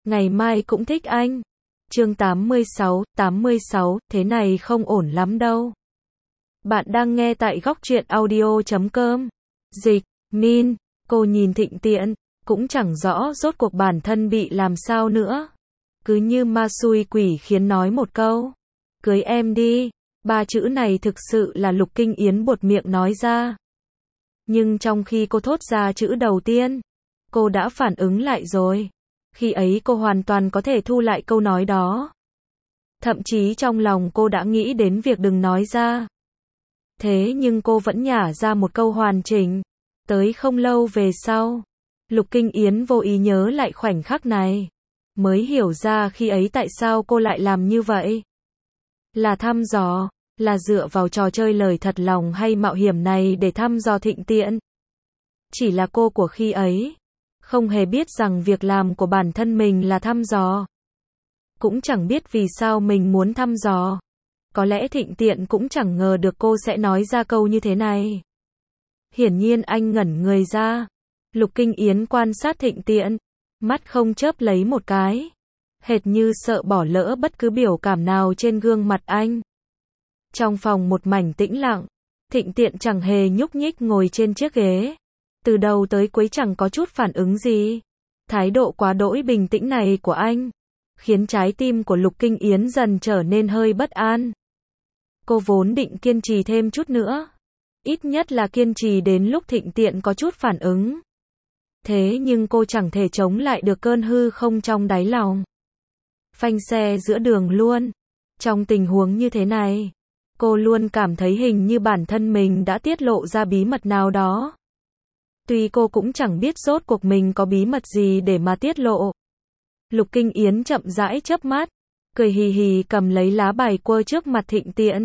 ngày mai cũng thích anh. Chương 86, thế này không ổn lắm đâu. Bạn đang nghe tại góc truyện audio.com. Dịch, Min, cô nhìn Thịnh Tiện, cũng chẳng rõ rốt cuộc bản thân bị làm sao nữa. Cứ như ma xui quỷ khiến nói một câu. Cưới em đi. Ba chữ này thực sự là Lục Kinh Yến buột miệng nói ra. Nhưng trong khi cô thốt ra chữ đầu tiên, cô đã phản ứng lại rồi. Khi ấy cô hoàn toàn có thể thu lại câu nói đó. Thậm chí trong lòng cô đã nghĩ đến việc đừng nói ra. Thế nhưng cô vẫn nhả ra một câu hoàn chỉnh. Tới không lâu về sau, Lục Kinh Yến vô ý nhớ lại khoảnh khắc này. Mới hiểu ra khi ấy tại sao cô lại làm như vậy. Là thăm dò, là dựa vào trò chơi lời thật lòng hay mạo hiểm này để thăm dò Thịnh Tiện. Chỉ là cô của khi ấy, không hề biết rằng việc làm của bản thân mình là thăm dò. Cũng chẳng biết vì sao mình muốn thăm dò. Có lẽ Thịnh Tiện cũng chẳng ngờ được cô sẽ nói ra câu như thế này. Hiển nhiên anh ngẩn người ra. Lục Kinh Yến quan sát Thịnh Tiện, mắt không chớp lấy một cái. Hệt như sợ bỏ lỡ bất cứ biểu cảm nào trên gương mặt anh. Trong phòng một mảnh tĩnh lặng, Thịnh Tiện chẳng hề nhúc nhích ngồi trên chiếc ghế. Từ đầu tới cuối chẳng có chút phản ứng gì. Thái độ quá đỗi bình tĩnh này của anh khiến trái tim của Lục Kinh Yến dần trở nên hơi bất an. Cô vốn định kiên trì thêm chút nữa. Ít nhất là kiên trì đến lúc Thịnh Tiện có chút phản ứng. Thế nhưng cô chẳng thể chống lại được cơn hư không trong đáy lòng. Phanh xe giữa đường luôn. Trong tình huống như thế này, cô luôn cảm thấy hình như bản thân mình đã tiết lộ ra bí mật nào đó. Tuy cô cũng chẳng biết rốt cuộc mình có bí mật gì để mà tiết lộ. Lục Kinh Yến chậm rãi chớp mắt, cười hì hì cầm lấy lá bài quơ trước mặt Thịnh Tiện.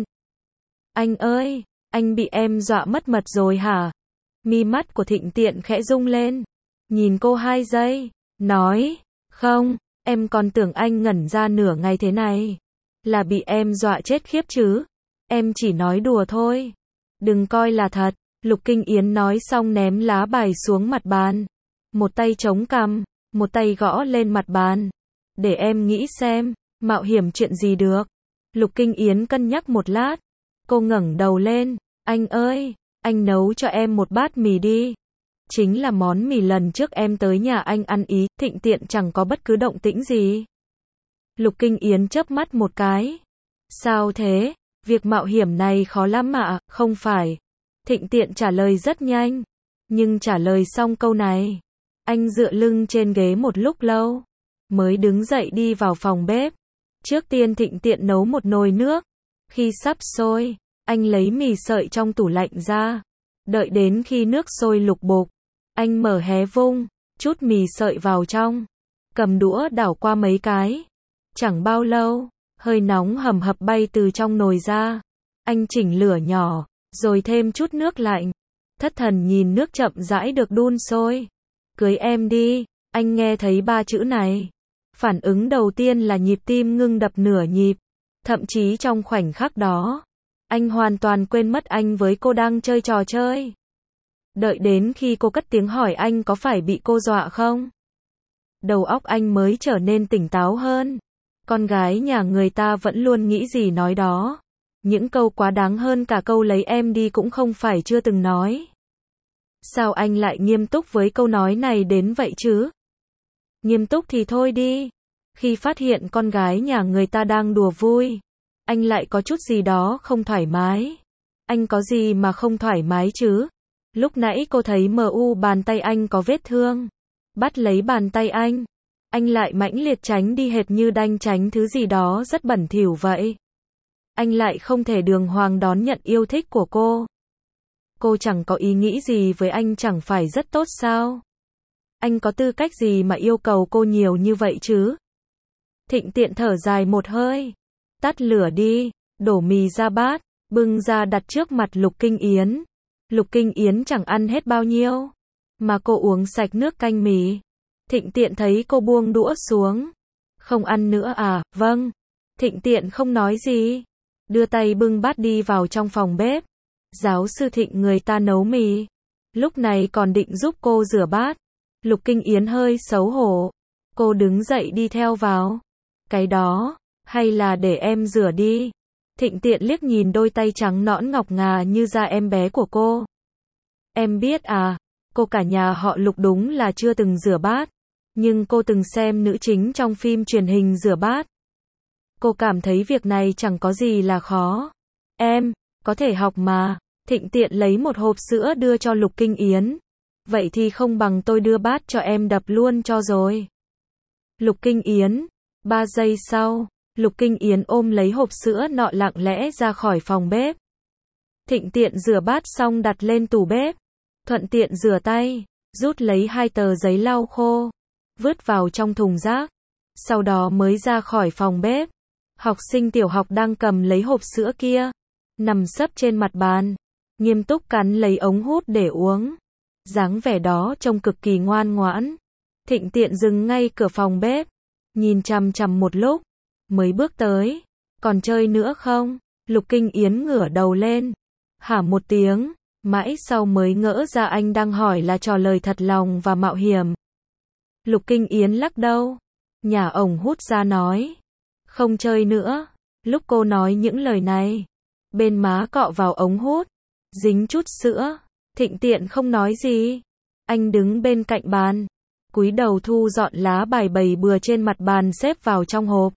Anh ơi, anh bị em dọa mất mật rồi hả? Mi mắt của Thịnh Tiện khẽ rung lên, nhìn cô 2 giây, nói, không, em còn tưởng anh ngẩn ra nửa ngày thế này. Là bị em dọa chết khiếp chứ. Em chỉ nói đùa thôi. Đừng coi là thật. Lục Kinh Yến nói xong ném lá bài xuống mặt bàn. Một tay chống cằm, một tay gõ lên mặt bàn. Để em nghĩ xem, mạo hiểm chuyện gì được. Lục Kinh Yến cân nhắc một lát. Cô ngẩng đầu lên. Anh ơi, anh nấu cho em một bát mì đi. Chính là món mì lần trước em tới nhà anh ăn ý. Thịnh Tiện chẳng có bất cứ động tĩnh gì. Lục Kinh Yến chớp mắt một cái. Sao thế? Việc mạo hiểm này khó lắm ạ, không phải. Thịnh Tiện trả lời rất nhanh. Nhưng trả lời xong câu này, anh dựa lưng trên ghế một lúc lâu, mới đứng dậy đi vào phòng bếp. Trước tiên Thịnh Tiện nấu một nồi nước. Khi sắp sôi, anh lấy mì sợi trong tủ lạnh ra. Đợi đến khi nước sôi lục bục, anh mở hé vung, chút mì sợi vào trong. Cầm đũa đảo qua mấy cái. Chẳng bao lâu, hơi nóng hầm hập bay từ trong nồi ra. Anh chỉnh lửa nhỏ, rồi thêm chút nước lạnh. Thất thần nhìn nước chậm rãi được đun sôi. Cưới em đi. Anh nghe thấy 3 chữ này. Phản ứng đầu tiên là nhịp tim ngưng đập nửa nhịp. Thậm chí trong khoảnh khắc đó, anh hoàn toàn quên mất anh với cô đang chơi trò chơi. Đợi đến khi cô cất tiếng hỏi anh có phải bị cô dọa không, đầu óc anh mới trở nên tỉnh táo hơn. Con gái nhà người ta vẫn luôn nghĩ gì nói đó. Những câu quá đáng hơn cả câu lấy em đi cũng không phải chưa từng nói. Sao anh lại nghiêm túc với câu nói này đến vậy chứ? Nghiêm túc thì thôi đi. Khi phát hiện con gái nhà người ta đang đùa vui, anh lại có chút gì đó không thoải mái. Anh có gì mà không thoải mái chứ? Lúc nãy cô thấy bàn tay anh có vết thương. Bắt lấy bàn tay anh lại mãnh liệt tránh đi hệt như đanh tránh thứ gì đó rất bẩn thỉu vậy. Anh lại không thể đường hoàng đón nhận yêu thích của cô. Cô chẳng có ý nghĩ gì với anh chẳng phải rất tốt sao? Anh có tư cách gì mà yêu cầu cô nhiều như vậy chứ? Thịnh Tiện thở dài một hơi. Tắt lửa đi, đổ mì ra bát, bưng ra đặt trước mặt Lục Kinh Yến. Lục Kinh Yến chẳng ăn hết bao nhiêu, mà cô uống sạch nước canh mì. Thịnh Tiện thấy cô buông đũa xuống. Không ăn nữa à? Vâng. Thịnh Tiện không nói gì, đưa tay bưng bát đi vào trong phòng bếp. Giáo sư Thịnh người ta nấu mì, lúc này còn định giúp cô rửa bát. Lục Kinh Yến hơi xấu hổ. Cô đứng dậy đi theo vào. Cái đó, hay là để em rửa đi. Thịnh Tiện liếc nhìn đôi tay trắng nõn ngọc ngà như da em bé của cô. Em biết à, cô cả nhà họ Lục đúng là chưa từng rửa bát. Nhưng cô từng xem nữ chính trong phim truyền hình rửa bát. Cô cảm thấy việc này chẳng có gì là khó. Em, có thể học mà. Thịnh Tiện lấy một hộp sữa đưa cho Lục Kinh Yến. Vậy thì không bằng tôi đưa bát cho em đập luôn cho rồi. Lục Kinh Yến. 3 giây sau, Lục Kinh Yến ôm lấy hộp sữa nọ lặng lẽ ra khỏi phòng bếp. Thịnh Tiện rửa bát xong đặt lên tủ bếp. Thuận tiện rửa tay, rút lấy 2 tờ giấy lau khô, vứt vào trong thùng rác. Sau đó mới ra khỏi phòng bếp. Học sinh tiểu học đang cầm lấy hộp sữa kia, nằm sấp trên mặt bàn, nghiêm túc cắn lấy ống hút để uống. Dáng vẻ đó trông cực kỳ ngoan ngoãn. Thịnh Tiện dừng ngay cửa phòng bếp, nhìn chằm chằm một lúc, mới bước tới. Còn chơi nữa không? Lục Kinh Yến ngửa đầu lên, hả một tiếng, mãi sau mới ngỡ ra anh đang hỏi là trò lời thật lòng và mạo hiểm. Lục Kinh Yến lắc đầu, nhả ống hút ra nói, không chơi nữa. Lúc cô nói những lời này, bên má cọ vào ống hút, dính chút sữa. Thịnh Tiện không nói gì. Anh đứng bên cạnh bàn, cúi đầu thu dọn lá bài bày bừa trên mặt bàn xếp vào trong hộp.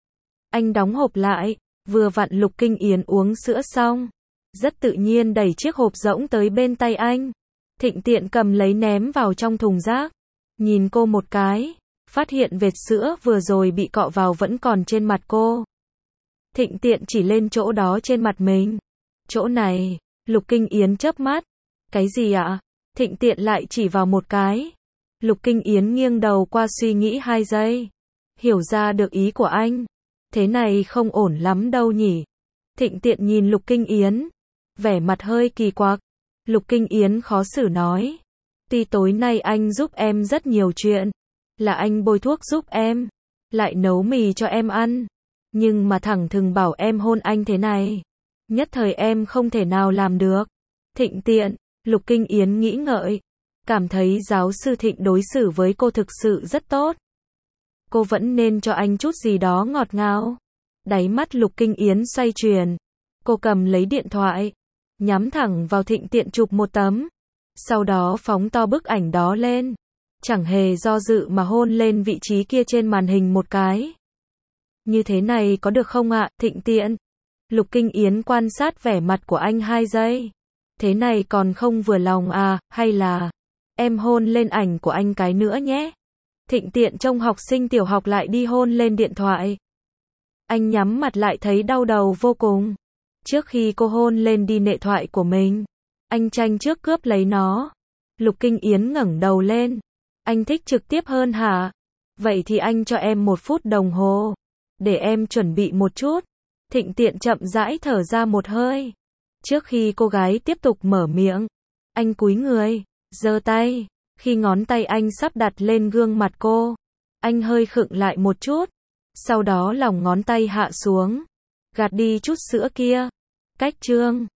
Anh đóng hộp lại, vừa vặn Lục Kinh Yến uống sữa xong, rất tự nhiên đẩy chiếc hộp rỗng tới bên tay anh. Thịnh Tiện cầm lấy ném vào trong thùng rác, nhìn cô một cái, phát hiện vệt sữa vừa rồi bị cọ vào vẫn còn trên mặt cô. Thịnh Tiện chỉ lên chỗ đó trên mặt mình. Chỗ này. Lục Kinh Yến chớp mắt. Cái gì ạ? Thịnh Tiện lại chỉ vào một cái. Lục Kinh Yến nghiêng đầu qua suy nghĩ 2 giây. Hiểu ra được ý của anh. Thế này không ổn lắm đâu nhỉ. Thịnh Tiện nhìn Lục Kinh Yến, vẻ mặt hơi kỳ quặc. Lục Kinh Yến khó xử nói. Tuy tối nay anh giúp em rất nhiều chuyện. Là anh bôi thuốc giúp em, lại nấu mì cho em ăn. Nhưng mà thẳng thừng bảo em hôn anh thế này, nhất thời em không thể nào làm được. Thịnh Tiện. Lục Kinh Yến nghĩ ngợi, cảm thấy giáo sư Thịnh đối xử với cô thực sự rất tốt. Cô vẫn nên cho anh chút gì đó ngọt ngào. Đáy mắt Lục Kinh Yến xoay chuyển. Cô cầm lấy điện thoại, nhắm thẳng vào Thịnh Tiện chụp một tấm. Sau đó phóng to bức ảnh đó lên. Chẳng hề do dự mà hôn lên vị trí kia trên màn hình một cái. Như thế này có được không ạ, Thịnh Tiện? Lục Kinh Yến quan sát vẻ mặt của anh 2 giây. Thế này còn không vừa lòng à, hay là em hôn lên ảnh của anh cái nữa nhé. Thịnh Tiện trông học sinh tiểu học lại đi hôn lên điện thoại. Anh nhắm mặt lại thấy đau đầu vô cùng. Trước khi cô hôn lên đi điện thoại của mình, anh tranh trước cướp lấy nó. Lục Kinh Yến ngẩng đầu lên. Anh thích trực tiếp hơn hả? Vậy thì anh cho em 1 phút đồng hồ, để em chuẩn bị một chút. Thịnh Tiện chậm rãi thở ra một hơi. Trước khi cô gái tiếp tục mở miệng, anh cúi người, giơ tay. Khi ngón tay anh sắp đặt lên gương mặt cô, anh hơi khựng lại một chút. Sau đó lòng ngón tay hạ xuống, gạt đi chút sữa kia. Cách chương